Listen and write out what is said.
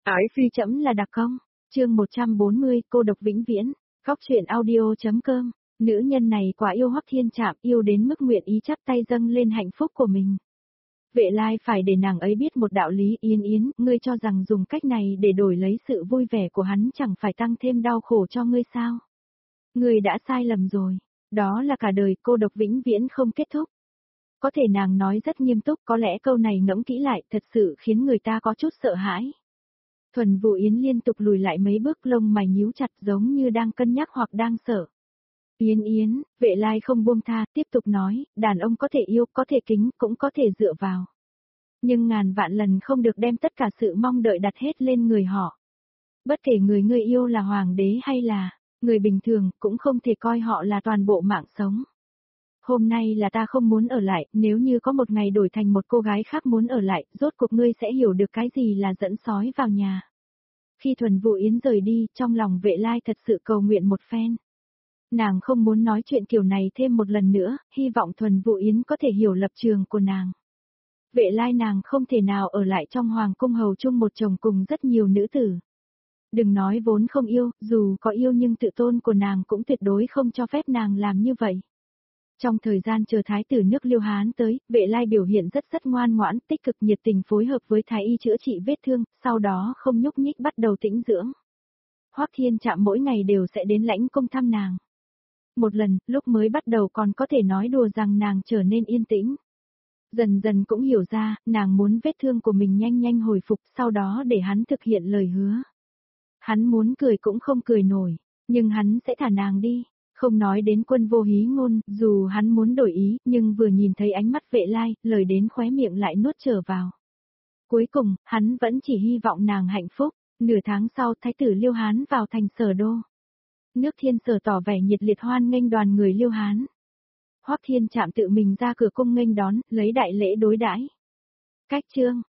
Ái phi chấm là đặc công. Chương 140, cô độc vĩnh viễn. Góc truyện audio.com. Nữ nhân này quá yêu Hoắc Thiên Trạm, yêu đến mức nguyện ý chắp tay dâng lên hạnh phúc của mình. Vệ Lai phải để nàng ấy biết một đạo lý. Yến Yến, ngươi cho rằng dùng cách này để đổi lấy sự vui vẻ của hắn chẳng phải tăng thêm đau khổ cho ngươi sao? Ngươi đã sai lầm rồi. Đó là cả đời cô độc vĩnh viễn không kết thúc. Có thể nàng nói rất nghiêm túc, có lẽ câu này ngẫm kỹ lại thật sự khiến người ta có chút sợ hãi. Thuần Vũ Yến liên tục lùi lại mấy bước, lông mày nhíu chặt giống như đang cân nhắc hoặc đang sợ. Yến Yến, Vệ Lai không buông tha, tiếp tục nói, đàn ông có thể yêu, có thể kính, cũng có thể dựa vào. Nhưng ngàn vạn lần không được đem tất cả sự mong đợi đặt hết lên người họ. Bất kể người ngươi yêu là hoàng đế hay là người bình thường, cũng không thể coi họ là toàn bộ mạng sống. Hôm nay là ta không muốn ở lại, nếu như có một ngày đổi thành một cô gái khác muốn ở lại, rốt cuộc ngươi sẽ hiểu được cái gì là dẫn sói vào nhà. Khi Thuần Vũ Yến rời đi, trong lòng Vệ Lai thật sự cầu nguyện một phen. Nàng không muốn nói chuyện kiểu này thêm một lần nữa, hy vọng Thuần Vũ Yến có thể hiểu lập trường của nàng. Vệ Lai nàng không thể nào ở lại trong hoàng cung hầu chung một chồng cùng rất nhiều nữ tử. Đừng nói vốn không yêu, dù có yêu nhưng tự tôn của nàng cũng tuyệt đối không cho phép nàng làm như vậy. Trong thời gian chờ thái tử nước Liêu Hán tới, Vệ Lai biểu hiện rất ngoan ngoãn, tích cực nhiệt tình phối hợp với thái y chữa trị vết thương, sau đó không nhúc nhích bắt đầu tĩnh dưỡng. Hoắc Thiên Trạm mỗi ngày đều sẽ đến lãnh cung thăm nàng. Một lần, lúc mới bắt đầu còn có thể nói đùa rằng nàng trở nên yên tĩnh. Dần dần cũng hiểu ra, nàng muốn vết thương của mình nhanh hồi phục, sau đó để hắn thực hiện lời hứa. Hắn muốn cười cũng không cười nổi, nhưng hắn sẽ thả nàng đi. Không nói đến Quân Vô Hí Ngôn, dù hắn muốn đổi ý, nhưng vừa nhìn thấy ánh mắt Vệ Lai, lời đến khóe miệng lại nuốt trở vào. Cuối cùng, hắn vẫn chỉ hy vọng nàng hạnh phúc. Nửa tháng sau, thái tử Liêu Hán vào thành Sở Đô. Nước Thiên Sở tỏ vẻ nhiệt liệt hoan nghênh đoàn người Liêu Hán. Hoắc Thiên Trạm tự mình ra cửa cung nghênh đón, lấy đại lễ đối đãi. Cách chương